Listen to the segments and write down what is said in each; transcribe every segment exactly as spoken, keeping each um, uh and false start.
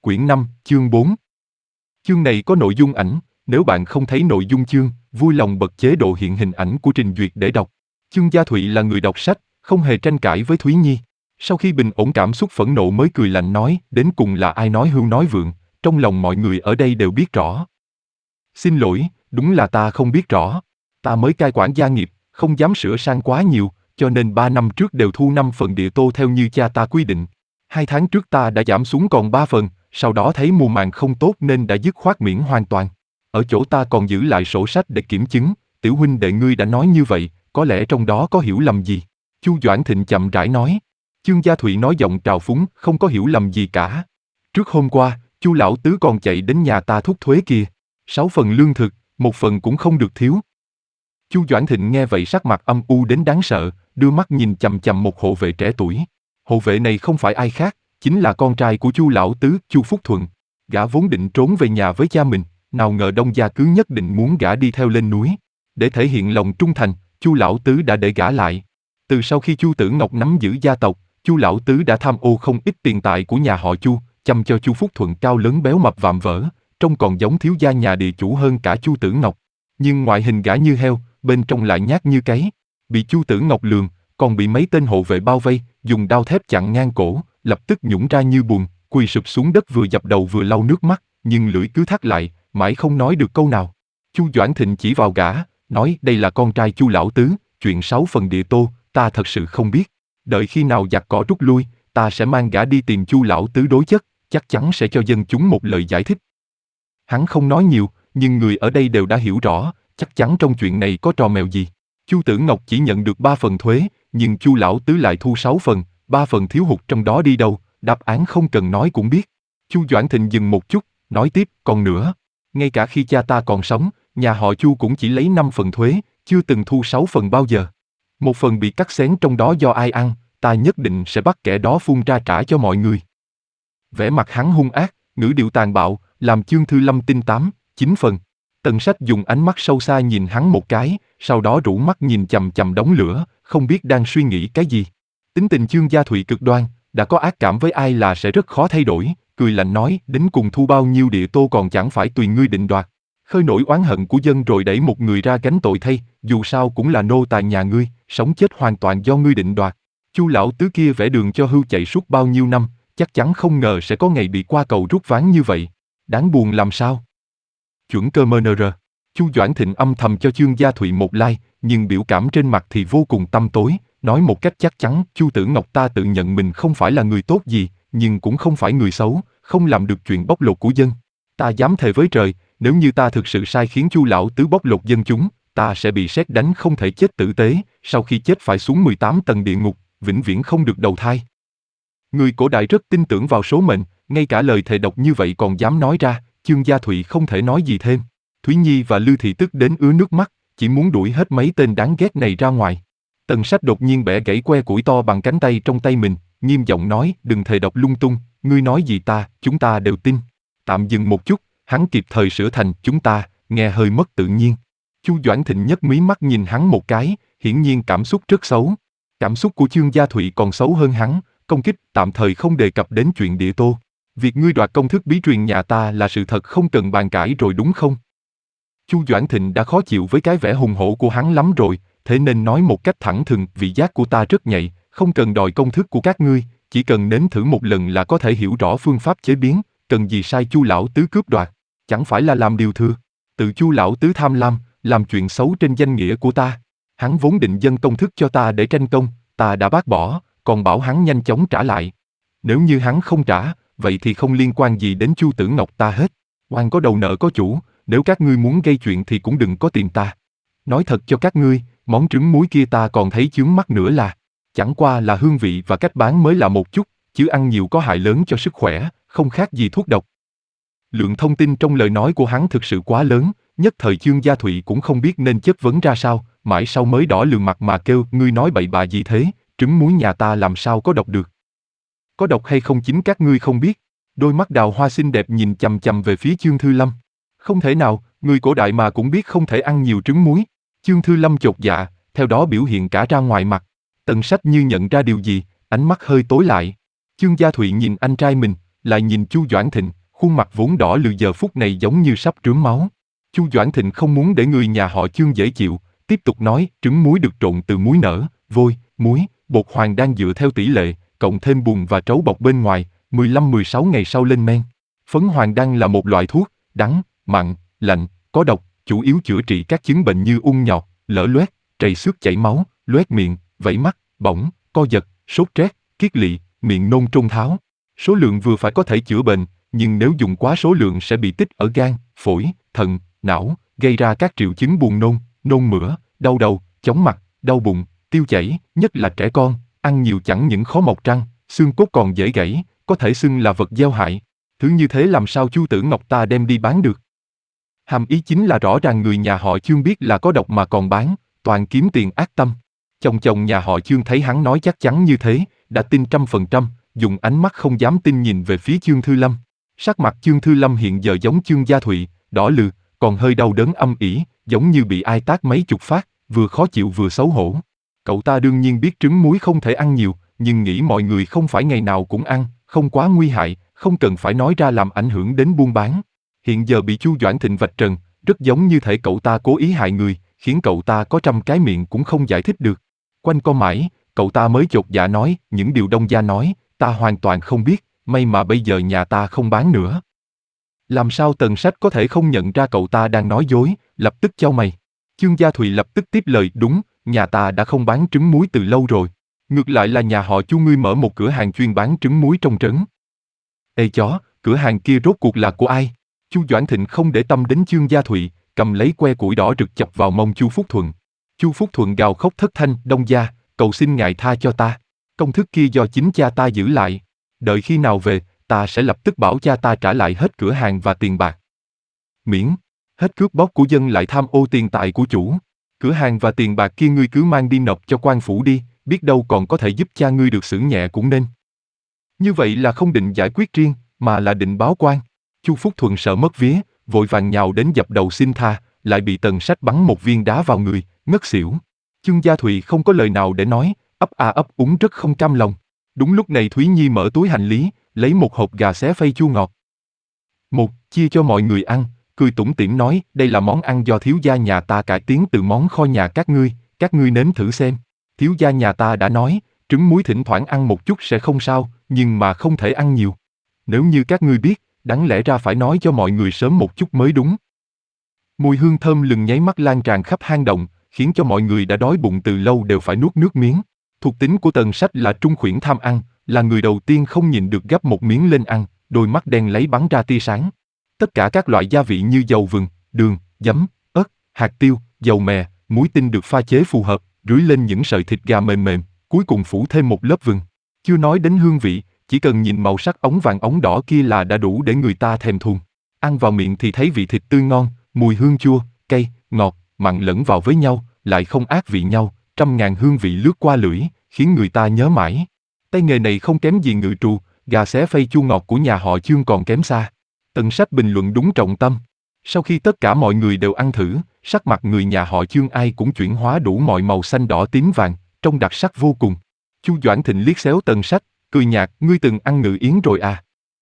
quyển năm, chương bốn. Chương này có nội dung ảnh, nếu bạn không thấy nội dung chương, vui lòng bật chế độ hiện hình ảnh của trình duyệt để đọc. Chương Gia Thụy là người đọc sách, không hề tranh cãi với Thúy Nhi. Sau khi bình ổn cảm xúc phẫn nộ mới cười lạnh nói, đến cùng là ai nói hưu nói vượng, trong lòng mọi người ở đây đều biết rõ. Xin lỗi, đúng là ta không biết rõ. Ta mới cai quản gia nghiệp, không dám sửa sang quá nhiều, cho nên ba năm trước đều thu năm phần địa tô theo như cha ta quy định. Hai tháng trước ta đã giảm xuống còn ba phần, sau đó thấy mùa màng không tốt nên đã dứt khoát miễn hoàn toàn. Ở chỗ ta còn giữ lại sổ sách để kiểm chứng, tiểu huynh đệ ngươi đã nói như vậy, có lẽ trong đó có hiểu lầm gì. Chu Doãn Thịnh chậm rãi nói. Chương Gia Thụy nói giọng trào phúng, không có hiểu lầm gì cả. Trước hôm qua, Chu lão tứ còn chạy đến nhà ta thúc thuế kìa. Sáu phần lương thực, một phần cũng không được thiếu. Chu Doãn Thịnh nghe vậy sắc mặt âm u đến đáng sợ, đưa mắt nhìn chằm chằm một hộ vệ trẻ tuổi. Hộ vệ này không phải ai khác, chính là con trai của Chu lão tứ, Chu Phúc Thuận. Gã vốn định trốn về nhà với cha mình, nào ngờ Đông gia cứ nhất định muốn gã đi theo lên núi. Để thể hiện lòng trung thành, Chu lão tứ đã để gã lại. Từ sau khi Chu Tử Ngọc nắm giữ gia tộc, Chu lão tứ đã tham ô không ít tiền tài của nhà họ Chu, chăm cho Chu Phúc Thuận cao lớn béo mập vạm vỡ, trông còn giống thiếu gia nhà địa chủ hơn cả Chu Tử Ngọc. Nhưng ngoại hình gã như heo, bên trong lại nhát như cấy. Bị Chu Tử Ngọc lường, còn bị mấy tên hộ vệ bao vây, dùng đao thép chặn ngang cổ, lập tức nhũng ra như bùn, quỳ sụp xuống đất vừa dập đầu vừa lau nước mắt, nhưng lưỡi cứ thắt lại, mãi không nói được câu nào. Chu Doãn Thịnh chỉ vào gã, nói đây là con trai Chu lão tứ, chuyện sáu phần địa tô, ta thật sự không biết. Đợi khi nào giặc cỏ rút lui, ta sẽ mang gã đi tìm Chu lão tứ đối chất, chắc chắn sẽ cho dân chúng một lời giải thích. Hắn không nói nhiều, nhưng người ở đây đều đã hiểu rõ, chắc chắn trong chuyện này có trò mèo gì. Chu Tử Ngọc chỉ nhận được ba phần thuế, nhưng Chu lão tứ lại thu sáu phần, ba phần thiếu hụt trong đó đi đâu, đáp án không cần nói cũng biết. Chu Doãn Thịnh dừng một chút, nói tiếp, còn nữa, ngay cả khi cha ta còn sống, nhà họ Chu cũng chỉ lấy năm phần thuế, chưa từng thu sáu phần bao giờ. Một phần bị cắt xén trong đó do ai ăn, ta nhất định sẽ bắt kẻ đó phun ra trả cho mọi người. Vẻ mặt hắn hung ác, ngữ điệu tàn bạo, làm Chương Thư Lâm tin tám, chín phần. Tần Sách dùng ánh mắt sâu xa nhìn hắn một cái, sau đó rũ mắt nhìn chằm chằm đống lửa, không biết đang suy nghĩ cái gì. Tính tình Chương Gia Thụy cực đoan, đã có ác cảm với ai là sẽ rất khó thay đổi, cười lạnh nói, đến cùng thu bao nhiêu địa tô còn chẳng phải tùy ngươi định đoạt. Khơi nổi oán hận của dân rồi đẩy một người ra gánh tội thay, dù sao cũng là nô tài nhà ngươi, sống chết hoàn toàn do ngươi định đoạt. Chu lão tứ kia vẽ đường cho hưu chạy suốt bao nhiêu năm, chắc chắn không ngờ sẽ có ngày bị qua cầu rút ván như vậy. Đáng buồn làm sao? Chuẩn cơ mờ nờ rờ. Chu Doãn Thịnh âm thầm cho Chương Gia Thụy một like, nhưng biểu cảm trên mặt thì vô cùng tăm tối, nói một cách chắc chắn, Chu Tử Ngọc ta tự nhận mình không phải là người tốt gì, nhưng cũng không phải người xấu, không làm được chuyện bóc lột của dân. Ta dám thề với trời, nếu như ta thực sự sai khiến Chu lão tứ bóc lột dân chúng, ta sẽ bị sét đánh không thể chết tử tế, sau khi chết phải xuống mười tám tầng địa ngục, vĩnh viễn không được đầu thai. Người cổ đại rất tin tưởng vào số mệnh, ngay cả lời thề độc như vậy còn dám nói ra. Chương Gia Thụy không thể nói gì thêm. Thúy Nhi và Lư Thị tức đến ứa nước mắt, chỉ muốn đuổi hết mấy tên đáng ghét này ra ngoài. Tần Sách đột nhiên bẻ gãy que củi to bằng cánh tay trong tay mình, nghiêm giọng nói, đừng thề độc lung tung, ngươi nói gì ta, chúng ta đều tin. Tạm dừng một chút, hắn kịp thời sửa thành chúng ta, nghe hơi mất tự nhiên. Chu Doãn Thịnh nhấc mí mắt nhìn hắn một cái, hiển nhiên cảm xúc rất xấu. Cảm xúc của Chương Gia Thụy còn xấu hơn hắn, công kích tạm thời không đề cập đến chuyện địa tô. Việc ngươi đoạt công thức bí truyền nhà ta là sự thật không cần bàn cãi rồi đúng không? Chu Doãn Thịnh đã khó chịu với cái vẻ hùng hổ của hắn lắm rồi, thế nên nói một cách thẳng thừng, vị giác của ta rất nhạy, không cần đòi công thức của các ngươi, chỉ cần nếm thử một lần là có thể hiểu rõ phương pháp chế biến, cần gì sai Chu lão tứ cướp đoạt, chẳng phải là làm điều thừa. Tự Chu lão tứ tham lam, làm chuyện xấu trên danh nghĩa của ta. Hắn vốn định dâng công thức cho ta để tranh công, ta đã bác bỏ, còn bảo hắn nhanh chóng trả lại. Nếu như hắn không trả, vậy thì không liên quan gì đến Chu Tử Ngọc ta hết. Oan có đầu nợ có chủ, nếu các ngươi muốn gây chuyện thì cũng đừng có tìm ta. Nói thật cho các ngươi, món trứng muối kia ta còn thấy chướng mắt nữa là, chẳng qua là hương vị và cách bán mới lạ một chút, chứ ăn nhiều có hại lớn cho sức khỏe, không khác gì thuốc độc. Lượng thông tin trong lời nói của hắn thực sự quá lớn, nhất thời Chương Gia Thụy cũng không biết nên chất vấn ra sao, mãi sau mới đỏ lườm mặt mà kêu, ngươi nói bậy bạ gì thế, trứng muối nhà ta làm sao có độc được. Có độc hay không chính các ngươi không biết. Đôi mắt đào hoa xinh đẹp nhìn chằm chằm về phía Chương Thư Lâm. Không thể nào, người cổ đại mà cũng biết không thể ăn nhiều trứng muối. Chương Thư Lâm chột dạ, theo đó biểu hiện cả ra ngoài mặt. Tần Sách như nhận ra điều gì, ánh mắt hơi tối lại. Chương Gia Thụy nhìn anh trai mình, lại nhìn Chu Doãn Thịnh, khuôn mặt vốn đỏ lừ giờ phút này giống như sắp trướng máu. Chu Doãn Thịnh không muốn để người nhà họ Chương dễ chịu, tiếp tục nói, trứng muối được trộn từ muối nở, vôi, muối, bột hoàng đang dựa theo tỷ lệ, cộng thêm bùn và trấu bọc bên ngoài, mười lăm mười sáu ngày sau lên men. Phấn hoàng đăng là một loại thuốc, đắng, mặn, lạnh, có độc, chủ yếu chữa trị các chứng bệnh như ung nhọt, lở loét, trầy xước chảy máu, loét miệng, vẩy mắt, bỏng, co giật, sốt rét, kiết lỵ, miệng nôn trôn tháo. Số lượng vừa phải có thể chữa bệnh, nhưng nếu dùng quá số lượng sẽ bị tích ở gan, phổi, thận, não, gây ra các triệu chứng buồn nôn, nôn mửa, đau đầu, chóng mặt, đau bụng, tiêu chảy, nhất là trẻ con, ăn nhiều chẳng những khó mọc răng, xương cốt còn dễ gãy, có thể xưng là vật gieo hại. Thứ như thế làm sao Chu Tử Ngọc ta đem đi bán được? Hàm ý chính là rõ ràng người nhà họ Chương biết là có độc mà còn bán, toàn kiếm tiền ác tâm. Chồng chồng nhà họ Chương thấy hắn nói chắc chắn như thế, đã tin trăm phần trăm, dùng ánh mắt không dám tin nhìn về phía Chương Thư Lâm. Sắc mặt Chương Thư Lâm hiện giờ giống Chương Gia Thụy, đỏ lừ, còn hơi đau đớn âm ỉ, giống như bị ai tát mấy chục phát, vừa khó chịu vừa xấu hổ. Cậu ta đương nhiên biết trứng muối không thể ăn nhiều, nhưng nghĩ mọi người không phải ngày nào cũng ăn, không quá nguy hại, không cần phải nói ra làm ảnh hưởng đến buôn bán. Hiện giờ bị Chu Doãn Thịnh vạch trần, rất giống như thể cậu ta cố ý hại người, khiến cậu ta có trăm cái miệng cũng không giải thích được. Quanh co mãi, cậu ta mới chột dạ nói, những điều Đông gia nói, ta hoàn toàn không biết, may mà bây giờ nhà ta không bán nữa. Làm sao Tần Sách có thể không nhận ra cậu ta đang nói dối, lập tức chau mày. Chương Gia Thụy lập tức tiếp lời, đúng, nhà ta đã không bán trứng muối từ lâu rồi. Ngược lại là nhà họ Chu ngươi mở một cửa hàng chuyên bán trứng muối trong trấn. Ê chó, cửa hàng kia rốt cuộc là của ai? Chu Doãn Thịnh không để tâm đến Chương Gia Thụy, cầm lấy que củi đỏ rực chọc vào mông Chu Phúc Thuận. Chu Phúc Thuận gào khóc thất thanh, Đông gia, cầu xin ngài tha cho ta. Công thức kia do chính cha ta giữ lại. Đợi khi nào về, ta sẽ lập tức bảo cha ta trả lại hết cửa hàng và tiền bạc. Miễn, hết cướp bóc của dân lại tham ô tiền tài của chủ. Cửa hàng và tiền bạc kia ngươi cứ mang đi nộp cho quan phủ đi, biết đâu còn có thể giúp cha ngươi được xử nhẹ cũng nên. Như vậy là không định giải quyết riêng, mà là định báo quan. Chu Phúc Thuận sợ mất vía, vội vàng nhào đến dập đầu xin tha, lại bị Tần Sách bắn một viên đá vào người, ngất xỉu. Chương Gia Thụy không có lời nào để nói, ấp a ấp úng rất không cam lòng. Đúng lúc này Thúy Nhi mở túi hành lý, lấy một hộp gà xé phay chua ngọt. Một, chia cho mọi người ăn, cười tủm tỉm nói, đây là món ăn do thiếu gia nhà ta cải tiến từ món kho nhà các ngươi, các ngươi nếm thử xem. Thiếu gia nhà ta đã nói, trứng muối thỉnh thoảng ăn một chút sẽ không sao, nhưng mà không thể ăn nhiều. Nếu như các ngươi biết, đáng lẽ ra phải nói cho mọi người sớm một chút mới đúng. Mùi hương thơm lừng nháy mắt lan tràn khắp hang động, khiến cho mọi người đã đói bụng từ lâu đều phải nuốt nước miếng. Thuộc tính của Tần Sách là trung khuyển tham ăn, là người đầu tiên không nhịn được gắp một miếng lên ăn, đôi mắt đen lấy bắn ra tia sáng. Tất cả các loại gia vị như dầu vừng, đường, giấm, ớt, hạt tiêu, dầu mè, muối tinh được pha chế phù hợp, rưới lên những sợi thịt gà mềm mềm, cuối cùng phủ thêm một lớp vừng. Chưa nói đến hương vị, chỉ cần nhìn màu sắc ống vàng ống đỏ kia là đã đủ để người ta thèm thuồng. Ăn vào miệng thì thấy vị thịt tươi ngon, mùi hương chua, cay, ngọt, mặn lẫn vào với nhau, lại không ác vị nhau, trăm ngàn hương vị lướt qua lưỡi, khiến người ta nhớ mãi. Tay nghề này không kém gì ngự trù, gà xé phay chua ngọt của nhà họ Chương còn kém xa. Tần Sách bình luận đúng trọng tâm. Sau khi tất cả mọi người đều ăn thử, sắc mặt người nhà họ Chương ai cũng chuyển hóa đủ mọi màu xanh đỏ tím vàng, trông đặc sắc vô cùng. Chu Doãn Thịnh liếc xéo Tần Sách, cười nhạt, ngươi từng ăn ngự yến rồi à?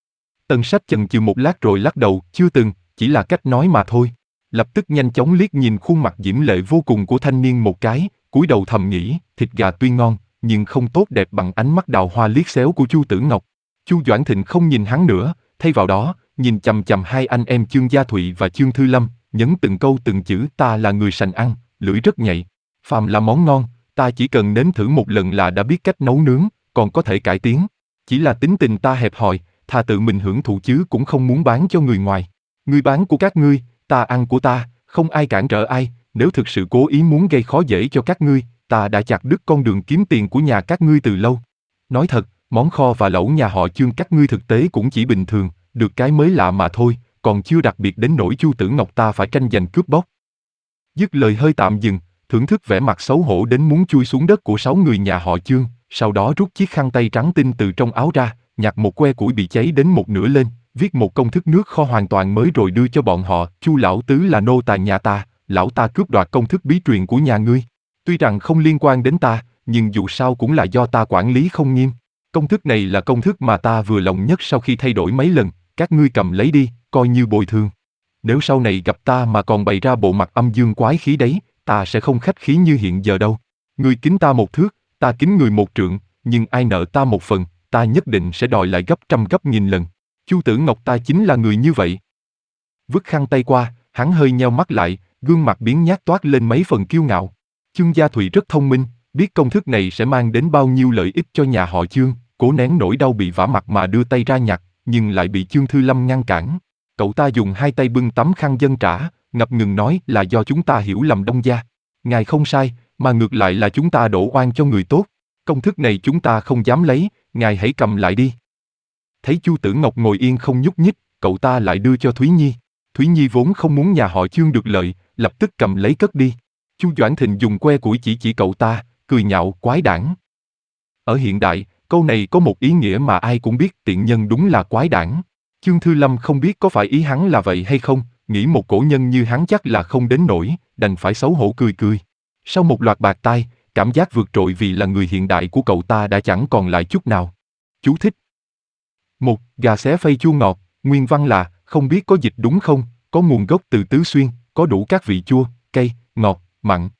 Tần Sách chần chừ một lát rồi lắc đầu, chưa từng, chỉ là cách nói mà thôi. Lập tức nhanh chóng liếc nhìn khuôn mặt diễm lệ vô cùng của thanh niên một cái, cúi đầu thầm nghĩ, thịt gà tuy ngon, nhưng không tốt đẹp bằng ánh mắt đào hoa liếc xéo của Chu Tử Ngọc. Chu Doãn Thịnh không nhìn hắn nữa, thay vào đó, nhìn chằm chằm hai anh em Chương Gia Thụy và Chương Thư Lâm, nhấn từng câu từng chữ, ta là người sành ăn, lưỡi rất nhạy. Phàm là món ngon, ta chỉ cần nếm thử một lần là đã biết cách nấu nướng, còn có thể cải tiến. Chỉ là tính tình ta hẹp hòi, thà tự mình hưởng thụ chứ cũng không muốn bán cho người ngoài. Ngươi bán của các ngươi, ta ăn của ta, không ai cản trở ai, nếu thực sự cố ý muốn gây khó dễ cho các ngươi, ta đã chặt đứt con đường kiếm tiền của nhà các ngươi từ lâu. Nói thật, món kho và lẩu nhà họ Chương các ngươi thực tế cũng chỉ bình thường, được cái mới lạ mà thôi, còn chưa đặc biệt đến nỗi Chu Tử Ngọc ta phải tranh giành cướp bóc. Dứt lời hơi tạm dừng, thưởng thức vẻ mặt xấu hổ đến muốn chui xuống đất của sáu người nhà họ Chương, sau đó rút chiếc khăn tay trắng tinh từ trong áo ra, nhặt một que củi bị cháy đến một nửa lên, viết một công thức nước kho hoàn toàn mới rồi đưa cho bọn họ. Chu lão tứ là nô tài nhà ta, lão ta cướp đoạt công thức bí truyền của nhà ngươi. Tuy rằng không liên quan đến ta, nhưng dù sao cũng là do ta quản lý không nghiêm. Công thức này là công thức mà ta vừa lòng nhất sau khi thay đổi mấy lần, các ngươi cầm lấy đi, coi như bồi thường. Nếu sau này gặp ta mà còn bày ra bộ mặt âm dương quái khí đấy, ta sẽ không khách khí như hiện giờ đâu. Ngươi kính ta một thước, ta kính người một trượng, nhưng ai nợ ta một phần, ta nhất định sẽ đòi lại gấp trăm gấp nghìn lần. Chu Tử Ngọc ta chính là người như vậy. Vứt khăn tay qua, hắn hơi nheo mắt lại, gương mặt biến nhát toát lên mấy phần kiêu ngạo. Chương Gia Thụy rất thông minh, biết công thức này sẽ mang đến bao nhiêu lợi ích cho nhà họ Chương, cố nén nỗi đau bị vả mặt mà đưa tay ra nhặt, nhưng lại bị Chương Thư Lâm ngăn cản. Cậu ta dùng hai tay bưng tấm khăn dân trả, ngập ngừng nói là do chúng ta hiểu lầm Đông gia. Ngài không sai, mà ngược lại là chúng ta đổ oan cho người tốt. Công thức này chúng ta không dám lấy, ngài hãy cầm lại đi. Thấy Chu Tử Ngọc ngồi yên không nhúc nhích, cậu ta lại đưa cho Thúy Nhi. Thúy Nhi vốn không muốn nhà họ Chương được lợi, lập tức cầm lấy cất đi. Chu Doãn Thịnh dùng que củi chỉ chỉ cậu ta, cười nhạo quái đản. Ở hiện đại, câu này có một ý nghĩa mà ai cũng biết, tiện nhân đúng là quái đản. Chương Thư Lâm không biết có phải ý hắn là vậy hay không, nghĩ một cổ nhân như hắn chắc là không đến nổi, đành phải xấu hổ cười cười. Sau một loạt bạt tai, cảm giác vượt trội vì là người hiện đại của cậu ta đã chẳng còn lại chút nào. Chú thích. Một, gà xé phay chua ngọt, nguyên văn là, không biết có dịch đúng không, có nguồn gốc từ Tứ Xuyên, có đủ các vị chua, cay, ngọt, mặn,